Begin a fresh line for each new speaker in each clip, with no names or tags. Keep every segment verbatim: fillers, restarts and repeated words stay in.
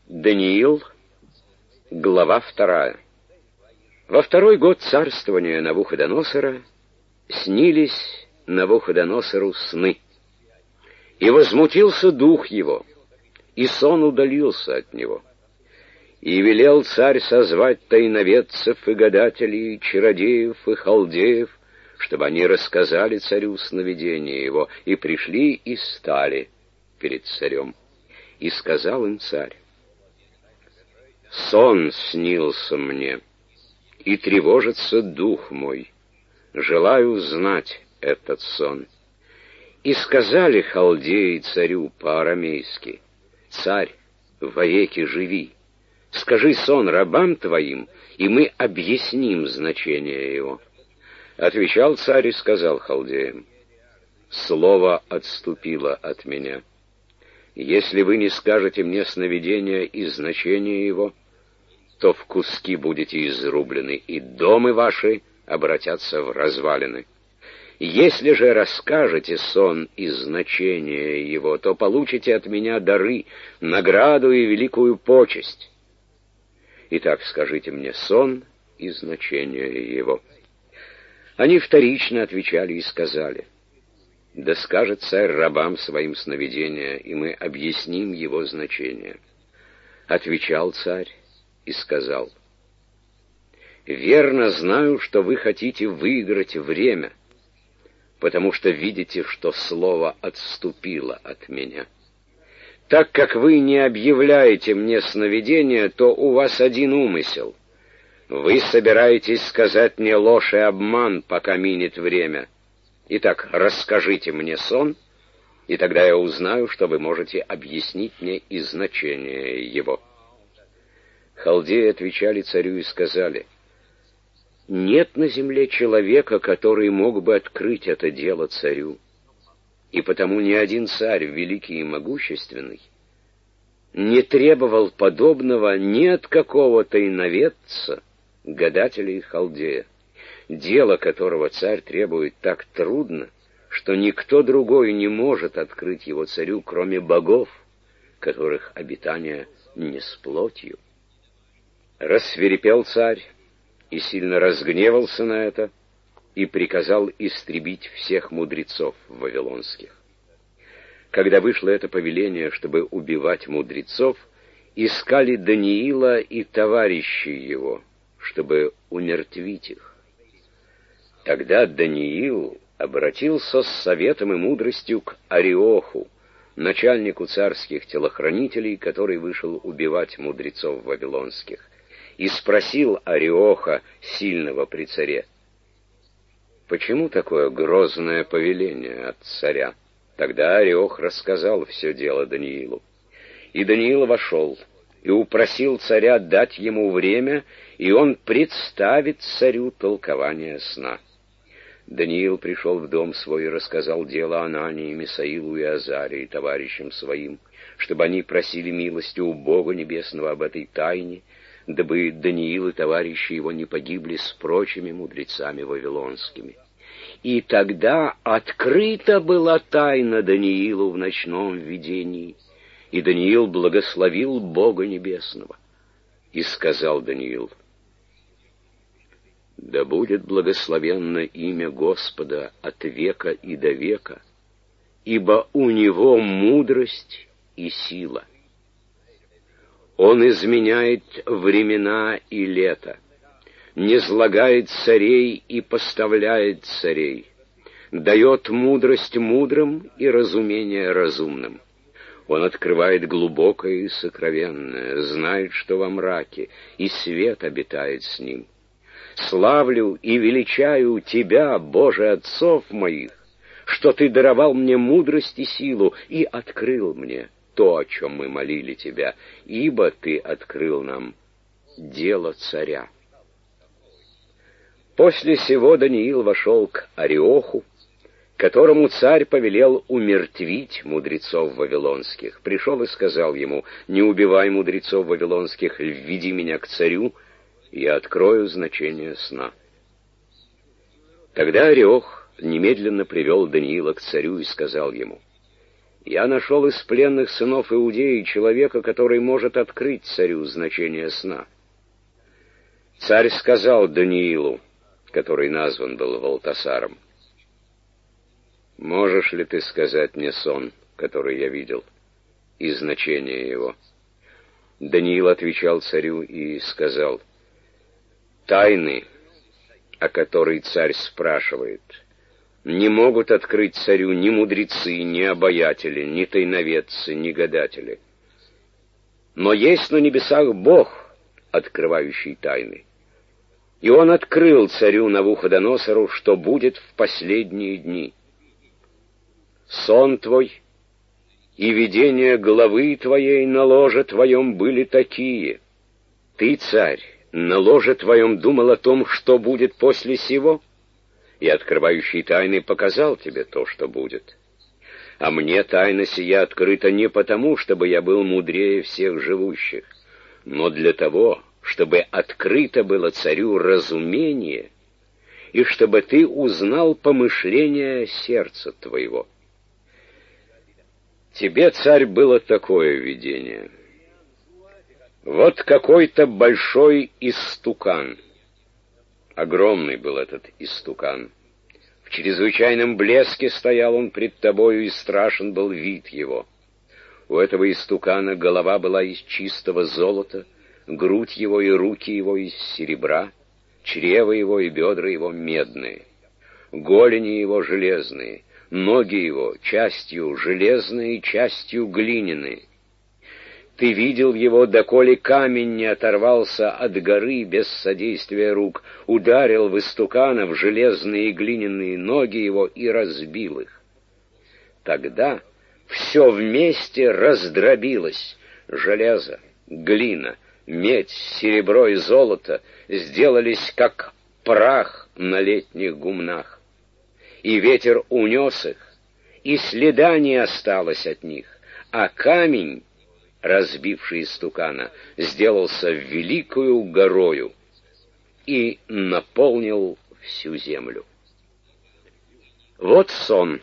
Даниил, глава вторая. Во второй год царствования Навуходоносора снились Навуходоносору сны, и возмутился дух его, и сон удалился от него. И велел царь созвать тайноведцев и гадателей, и чародеев и халдеев, чтобы они рассказали царю сновидение его, и пришли и стали перед царем. И сказал им царь: «Сон снился мне, и тревожится дух мой. Желаю знать этот сон». И сказали халдеи царю по-арамейски: «Царь, вовеки живи, скажи сон рабам твоим, и мы объясним значение его». Отвечал царь и сказал халдеям: «Слово отступило от меня. Если вы не скажете мне сновидения и значение его, то в куски будете изрублены, и домы ваши обратятся в развалины. Если же расскажете сон и значение его, то получите от меня дары, награду и великую почесть. Итак, скажите мне сон и значение его». Они вторично отвечали и сказали: «Да скажет царь рабам своим сновидения, и мы объясним его значение». Отвечал царь и сказал: «Верно знаю, что вы хотите выиграть время, потому что видите, что слово отступило от меня. Так как вы не объявляете мне сновидения, то у вас один умысел. Вы собираетесь сказать мне ложь и обман, пока минет время. Итак, расскажите мне сон, и тогда я узнаю, что вы можете объяснить мне и значение его». Халдеи отвечали царю и сказали: «Нет на земле человека, который мог бы открыть это дело царю, и потому ни один царь, великий и могущественный, не требовал подобного ни от какого тайноведца, гадателя и халдея, дело которого царь требует так трудно, что никто другой не может открыть его царю, кроме богов, которых обитание не с плотью». Рассвирепел царь и сильно разгневался на это, и приказал истребить всех мудрецов вавилонских. Когда вышло это повеление, чтобы убивать мудрецов, искали Даниила и товарищей его, чтобы умертвить их. Тогда Даниил обратился с советом и мудростью к Ариоху, начальнику царских телохранителей, который вышел убивать мудрецов вавилонских, и спросил Ариоха, сильного при царе: «Почему такое грозное повеление от царя?» Тогда Ариох рассказал все дело Даниилу. И Даниил вошел и упросил царя дать ему время, и он представит царю толкование сна. Даниил пришел в дом свой и рассказал дело Анании, Мисаилу и Азарии, товарищам своим, чтобы они просили милости у Бога Небесного об этой тайне, дабы Даниил и товарищи его не погибли с прочими мудрецами вавилонскими. И тогда открыта была тайна Даниилу в ночном видении, и Даниил благословил Бога Небесного. И сказал Даниил: «Да будет благословенно имя Господа от века и до века, ибо у Него мудрость и сила. Он изменяет времена и лето, низвергает царей и поставляет царей, дает мудрость мудрым и разумение разумным. Он открывает глубокое и сокровенное, знает, что во мраке, и свет обитает с ним. Славлю и величаю Тебя, Боже отцов моих, что Ты даровал мне мудрость и силу и открыл мне то, о чем мы молили Тебя, ибо Ты открыл нам дело царя». После сего Даниил вошел к Ариоху, которому царь повелел умертвить мудрецов вавилонских. Пришел и сказал ему: «Не убивай мудрецов вавилонских, введи меня к царю, и я открою значение сна». Тогда Ариох немедленно привел Даниила к царю и сказал ему: Я нашел из пленных сынов Иудеи человека, который может открыть царю значение сна. Царь сказал Даниилу, который назван был Валтасаром: «Можешь ли ты сказать мне сон, который я видел, и значение его?» Даниил отвечал царю и сказал: «Тайны, о которой царь спрашивает, не могут открыть царю ни мудрецы, ни обаятели, ни тайноведцы, ни гадатели. Но есть на небесах Бог, открывающий тайны. И он открыл царю Навуходоносору, что будет в последние дни. Сон твой и видение главы твоей на ложе твоем были такие. Ты, царь, на ложе твоем думал о том, что будет после сего, и открывающий тайны показал тебе то, что будет. А мне тайна сия открыта не потому, чтобы я был мудрее всех живущих, но для того, чтобы открыто было царю разумение, и чтобы ты узнал помышления сердца твоего. Тебе, царь, было такое видение. Вот какой-то большой истукан. Огромный был этот истукан. В чрезвычайном блеске стоял он пред тобою, и страшен был вид его. У этого истукана голова была из чистого золота, грудь его и руки его из серебра, чрево его и бедра его медные, голени его железные, ноги его частью железные, частью глиняные. Ты видел его, доколе камень не оторвался от горы без содействия рук, ударил в истукана в железные и глиняные ноги его и разбил их. Тогда все вместе раздробилось: железо, глина, медь, серебро и золото сделались как прах на летних гумнах. И ветер унес их, и следа не осталось от них, а камень, разбивший истукана, сделался великою горою и наполнил всю землю. Вот сон.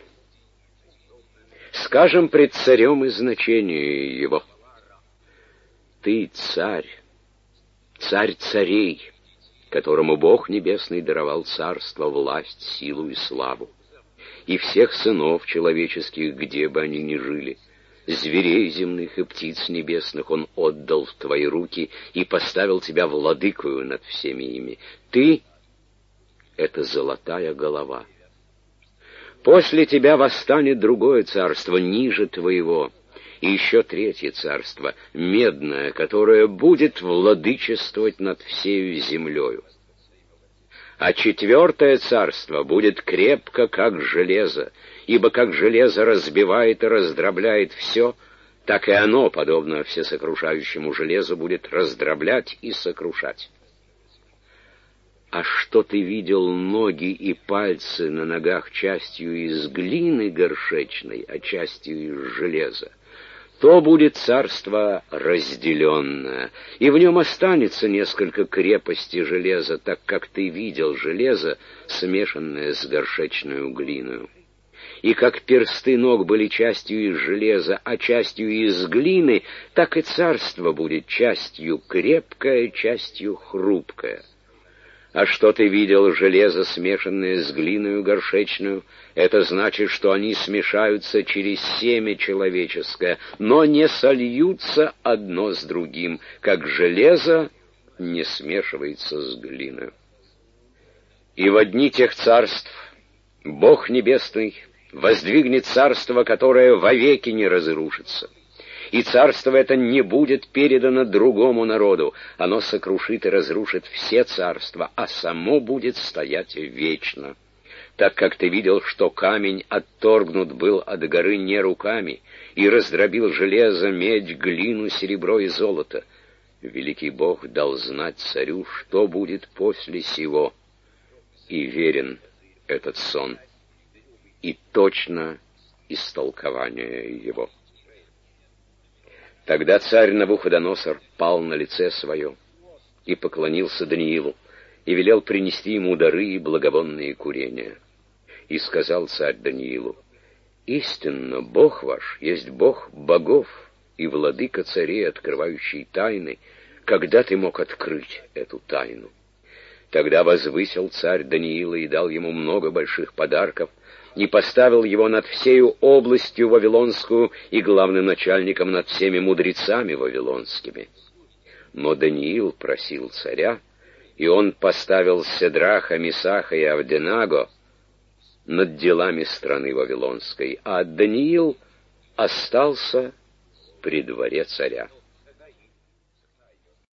Скажем пред царем и значение его. Ты царь, царь царей, которому Бог Небесный даровал царство, власть, силу и славу, и всех сынов человеческих, где бы они ни жили, зверей земных и птиц небесных он отдал в твои руки и поставил тебя владыкою над всеми ими. Ты — это золотая голова. После тебя восстанет другое царство ниже твоего, и еще третье царство, медное, которое будет владычествовать над всею землею. А четвертое царство будет крепко, как железо, ибо как железо разбивает и раздробляет все, так и оно, подобно всесокрушающему железу, будет раздроблять и сокрушать. А что ты видел ноги и пальцы на ногах частью из глины горшечной, а частью из железа, то будет царство разделенное, и в нем останется несколько крепости железа, так как ты видел железо, смешанное с горшечную глиною. И как персты ног были частью из железа, а частью из глины, так и царство будет частью крепкое, частью хрупкое. А что ты видел железо, смешанное с глиною горшечную, это значит, что они смешаются через семя человеческое, но не сольются одно с другим, как железо не смешивается с глиной. И во дни тех царств Бог Небесный воздвигнет царство, которое вовеки не разрушится. И царство это не будет передано другому народу. Оно сокрушит и разрушит все царства, а само будет стоять вечно. Так как ты видел, что камень отторгнут был от горы не руками, и раздробил железо, медь, глину, серебро и золото, великий Бог дал знать царю, что будет после сего. И верен этот сон, и точно истолкование его. Тогда царь Навуходоносор пал на лице свое и поклонился Даниилу, и велел принести ему дары и благовонные курения. И сказал царь Даниилу: Истинно, Бог ваш есть Бог богов и владыка царей, открывающий тайны. Когда ты мог открыть эту тайну? Тогда возвысил царь Даниила и дал ему много больших подарков, и поставил его над всею областью вавилонскую и главным начальником над всеми мудрецами вавилонскими. Но Даниил просил царя, и он поставил Седраха, Мисаха и Авденаго над делами страны вавилонской, а Даниил остался при дворе царя.